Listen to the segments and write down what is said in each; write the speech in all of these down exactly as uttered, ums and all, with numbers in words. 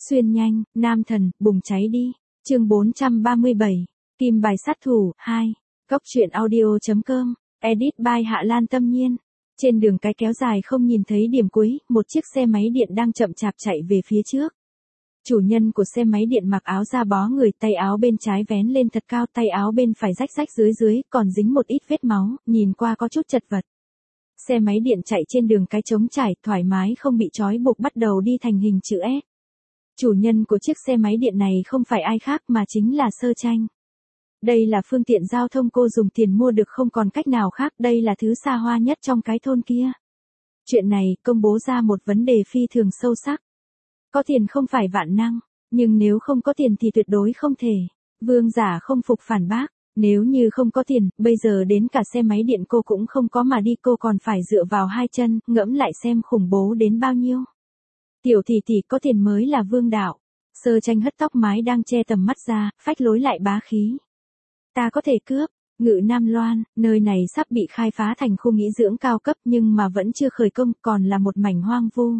Xuyên nhanh, nam thần, bùng cháy đi. Chương bốn trăm ba mươi bảy, Kim bài sát thủ, hai. Cốc truyện audio.com, edit by Hạ Lan Tâm Nhiên. Trên đường cái kéo dài không nhìn thấy điểm cuối, một chiếc xe máy điện đang chậm chạp chạy về phía trước. Chủ nhân của xe máy điện mặc áo da bó người, tay áo bên trái vén lên thật cao, tay áo bên phải rách rách dưới dưới, còn dính một ít vết máu, nhìn qua có chút chật vật. Xe máy điện chạy trên đường cái trống trải, thoải mái không bị trói buộc bắt đầu đi thành hình chữ S. Chủ nhân của chiếc xe máy điện này không phải ai khác mà chính là Sơ Tranh. Đây là phương tiện giao thông cô dùng tiền mua được không còn cách nào khác, đây là thứ xa hoa nhất trong cái thôn kia. Chuyện này công bố ra một vấn đề phi thường sâu sắc. Có tiền không phải vạn năng, nhưng nếu không có tiền thì tuyệt đối không thể. Vương giả không phục phản bác, nếu như không có tiền, bây giờ đến cả xe máy điện cô cũng không có mà đi, cô còn phải dựa vào hai chân, ngẫm lại xem khủng bố đến bao nhiêu. Tiểu tỷ tỷ có tiền mới là vương đạo. Sơ Tranh hất tóc mái đang che tầm mắt ra, phách lối lại bá khí. Ta có thể cướp. Ngự Nam Loan, nơi này sắp bị khai phá thành khu nghỉ dưỡng cao cấp nhưng mà vẫn chưa khởi công, còn là một mảnh hoang vu.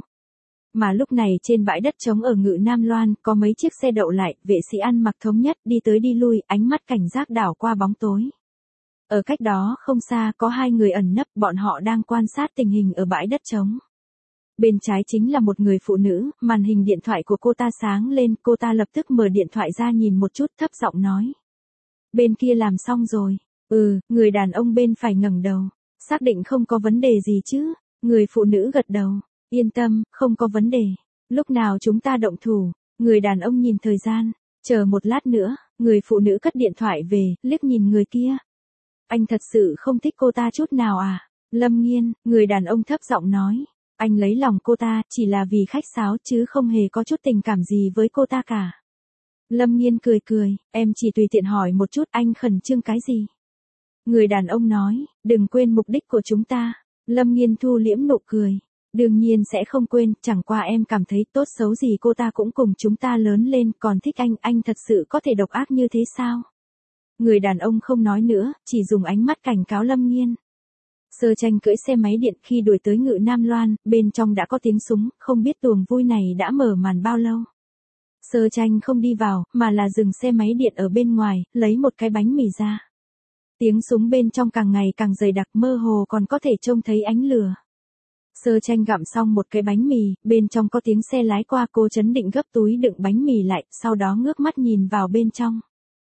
Mà lúc này trên bãi đất trống ở Ngự Nam Loan, có mấy chiếc xe đậu lại, vệ sĩ ăn mặc thống nhất, đi tới đi lui, ánh mắt cảnh giác đảo qua bóng tối. Ở cách đó không xa có hai người ẩn nấp, bọn họ đang quan sát tình hình ở bãi đất trống. Bên trái chính là một người phụ nữ, màn hình điện thoại của cô ta sáng lên, cô ta lập tức mở điện thoại ra nhìn một chút, thấp giọng nói. Bên kia làm xong rồi. Ừ, người đàn ông bên phải ngẩng đầu. Xác định không có vấn đề gì chứ? Người phụ nữ gật đầu. Yên tâm, không có vấn đề. Lúc nào chúng ta động thủ? Người đàn ông nhìn thời gian. Chờ một lát nữa, người phụ nữ cất điện thoại về, liếc nhìn người kia. Anh thật sự không thích cô ta chút nào à? Lâm Nghiên, người đàn ông thấp giọng nói. Anh lấy lòng cô ta, chỉ là vì khách sáo chứ không hề có chút tình cảm gì với cô ta cả. Lâm Nghiên cười cười, em chỉ tùy tiện hỏi một chút, anh khẩn trương cái gì? Người đàn ông nói, đừng quên mục đích của chúng ta. Lâm Nghiên thu liễm nụ cười. Đương nhiên sẽ không quên, chẳng qua em cảm thấy tốt xấu gì cô ta cũng cùng chúng ta lớn lên, còn thích anh, anh thật sự có thể độc ác như thế sao? Người đàn ông không nói nữa, chỉ dùng ánh mắt cảnh cáo Lâm Nghiên. Sơ Tranh cưỡi xe máy điện khi đuổi tới Ngự Nam Loan, bên trong đã có tiếng súng, không biết tuồng vui này đã mở màn bao lâu. Sơ Tranh không đi vào, mà là dừng xe máy điện ở bên ngoài, lấy một cái bánh mì ra. Tiếng súng bên trong càng ngày càng dày đặc, mơ hồ còn có thể trông thấy ánh lửa. Sơ Tranh gặm xong một cái bánh mì, bên trong có tiếng xe lái qua, cô chấn định gấp túi đựng bánh mì lại, sau đó ngước mắt nhìn vào bên trong.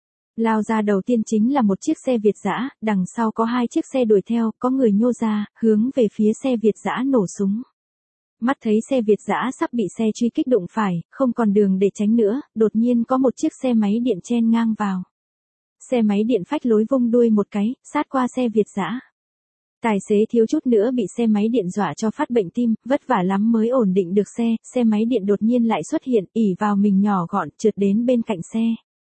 Lao ra đầu tiên chính là một chiếc xe Việt dã, đằng sau có hai chiếc xe đuổi theo, có người nhô ra, hướng về phía xe Việt dã nổ súng. Mắt thấy xe Việt dã sắp bị xe truy kích đụng phải, không còn đường để tránh nữa, đột nhiên có một chiếc xe máy điện chen ngang vào. Xe máy điện phách lối vung đuôi một cái, sát qua xe Việt dã. Tài xế thiếu chút nữa bị xe máy điện dọa cho phát bệnh tim, vất vả lắm mới ổn định được xe, xe máy điện đột nhiên lại xuất hiện, ỉ vào mình nhỏ gọn, trượt đến bên cạnh xe.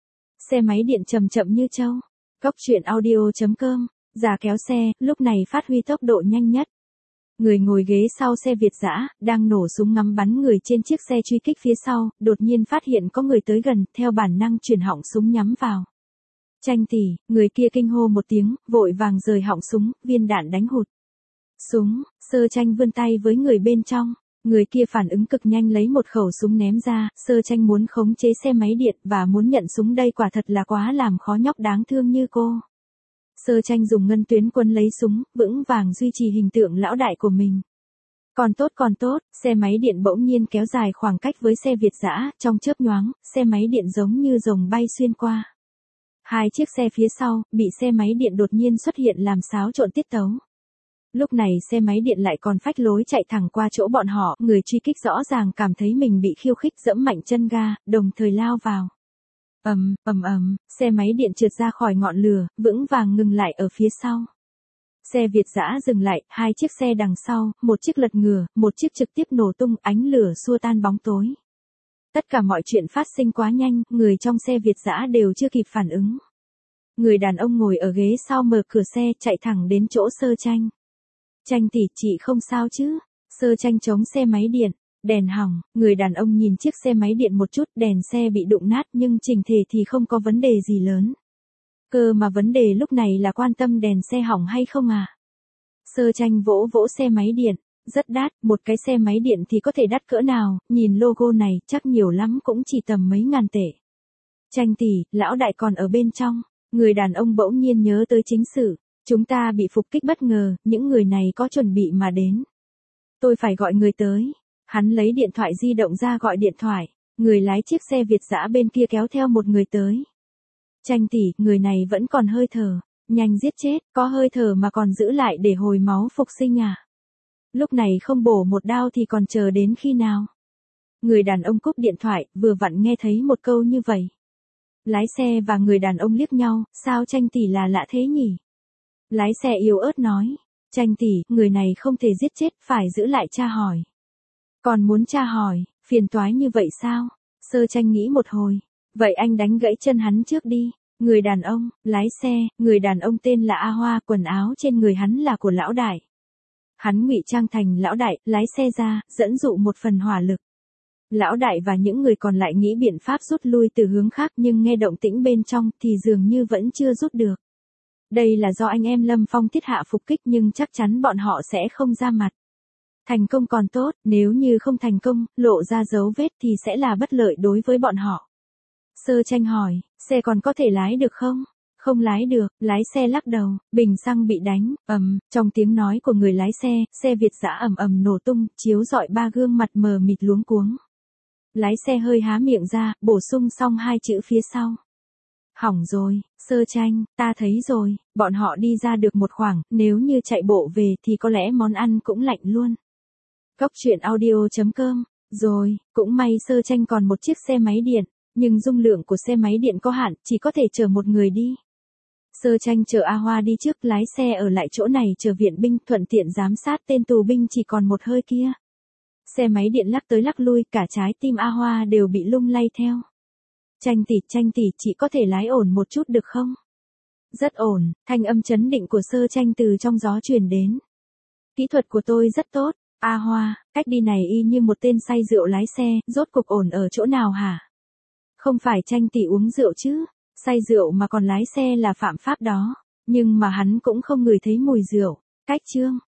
Xe máy điện chậm chậm như trâu. Cốc truyện audio.com, già kéo xe, lúc này phát huy tốc độ nhanh nhất. Người ngồi ghế sau xe Việt dã, đang nổ súng ngắm bắn người trên chiếc xe truy kích phía sau, đột nhiên phát hiện có người tới gần, theo bản năng chuyển họng súng nhắm vào. Tranh tỷ, người kia kinh hô một tiếng, vội vàng rời họng súng, viên đạn đánh hụt. Súng, Sơ Tranh vươn tay với người bên trong. Người kia phản ứng cực nhanh lấy một khẩu súng ném ra, Sơ Tranh muốn khống chế xe máy điện và muốn nhận súng, đây quả thật là quá làm khó nhóc đáng thương như cô. Sơ Tranh dùng ngân tuyến quấn lấy súng, vững vàng duy trì hình tượng lão đại của mình. Còn tốt còn tốt, xe máy điện bỗng nhiên kéo dài khoảng cách với xe Việt dã, trong chớp nhoáng, xe máy điện giống như rồng bay xuyên qua. Hai chiếc xe phía sau, bị xe máy điện đột nhiên xuất hiện làm xáo trộn tiết tấu. Lúc này xe máy điện lại còn phách lối chạy thẳng qua chỗ bọn họ, người truy kích rõ ràng cảm thấy mình bị khiêu khích, giẫm mạnh chân ga, đồng thời lao vào. Ầm, ầm ầm, xe máy điện trượt ra khỏi ngọn lửa, vững vàng ngừng lại ở phía sau. Xe Việt dã dừng lại, hai chiếc xe đằng sau, một chiếc lật ngửa, một chiếc trực tiếp nổ tung, ánh lửa xua tan bóng tối. Tất cả mọi chuyện phát sinh quá nhanh, người trong xe Việt dã đều chưa kịp phản ứng. Người đàn ông ngồi ở ghế sau mở cửa xe, chạy thẳng đến chỗ Sơ Tranh. Tranh tỷ, chị không sao chứ? Sơ Tranh chống xe máy điện, đèn hỏng, người đàn ông nhìn chiếc xe máy điện một chút, đèn xe bị đụng nát nhưng chỉnh thể thì không có vấn đề gì lớn. Cơ mà vấn đề lúc này là quan tâm đèn xe hỏng hay không à? Sơ Tranh vỗ vỗ xe máy điện, Rất đắt, một cái xe máy điện thì có thể đắt cỡ nào, nhìn logo này chắc nhiều lắm cũng chỉ tầm mấy ngàn tệ. Tranh tỷ, lão đại còn ở bên trong. Người đàn ông bỗng nhiên nhớ tới chính sự. Chúng ta bị phục kích bất ngờ, những người này có chuẩn bị mà đến. Tôi phải gọi người tới. Hắn lấy điện thoại di động ra gọi điện thoại. Người lái chiếc xe Việt dã bên kia kéo theo một người tới. Tranh tỷ, người này vẫn còn hơi thở. Nhanh giết chết, có hơi thở mà còn giữ lại để hồi máu phục sinh à? Lúc này không bổ một đao thì còn chờ đến khi nào? Người đàn ông cúp điện thoại, vừa vặn nghe thấy một câu như vậy. Lái xe và người đàn ông liếc nhau, sao Tranh tỷ là lạ thế nhỉ? Lái xe yếu ớt nói. Tranh tỷ, người này không thể giết chết, phải giữ lại tra hỏi. Còn muốn tra hỏi, phiền toái như vậy sao? Sơ Tranh nghĩ một hồi. Vậy anh đánh gãy chân hắn trước đi. Người đàn ông, lái xe, người đàn ông tên là A Hoa, quần áo trên người hắn là của lão đại. Hắn ngụy trang thành lão đại, lái xe ra, dẫn dụ một phần hỏa lực. Lão đại và những người còn lại nghĩ biện pháp rút lui từ hướng khác nhưng nghe động tĩnh bên trong thì dường như vẫn chưa rút được. Đây là do anh em Lâm Phong thiết hạ phục kích nhưng chắc chắn bọn họ sẽ không ra mặt. Thành công còn tốt, nếu như không thành công, lộ ra dấu vết thì sẽ là bất lợi đối với bọn họ. Sơ Tranh hỏi, xe còn có thể lái được không? Không lái được, lái xe lắc đầu, bình xăng bị đánh, ầm, trong tiếng nói của người lái xe, xe Việt dã ầm ầm nổ tung, chiếu rọi ba gương mặt mờ mịt luống cuống. Lái xe hơi há miệng ra, bổ sung xong hai chữ phía sau. Hỏng rồi, Sơ Tranh, ta thấy rồi, bọn họ đi ra được một khoảng, nếu như chạy bộ về thì có lẽ món ăn cũng lạnh luôn. Góc truyện audio chấm com, rồi, cũng may Sơ Tranh còn một chiếc xe máy điện, nhưng dung lượng của xe máy điện có hạn, chỉ có thể chở một người đi. Sơ Tranh chở A Hoa đi trước, lái xe ở lại chỗ này chờ viện binh, thuận tiện giám sát tên tù binh chỉ còn một hơi kia. Xe máy điện lắc tới lắc lui, cả trái tim A Hoa đều bị lung lay theo. Tranh tỷ, Tranh tỷ, chị có thể lái ổn một chút được không? Rất ổn, thanh âm trấn định của Sơ Tranh từ trong gió truyền đến. Kỹ thuật của tôi rất tốt, A Hoa, cách đi này y như một tên say rượu lái xe, rốt cục ổn ở chỗ nào hả? Không phải Tranh tỷ uống rượu chứ, say rượu mà còn lái xe là phạm pháp đó, nhưng mà hắn cũng không ngửi thấy mùi rượu. Cách chương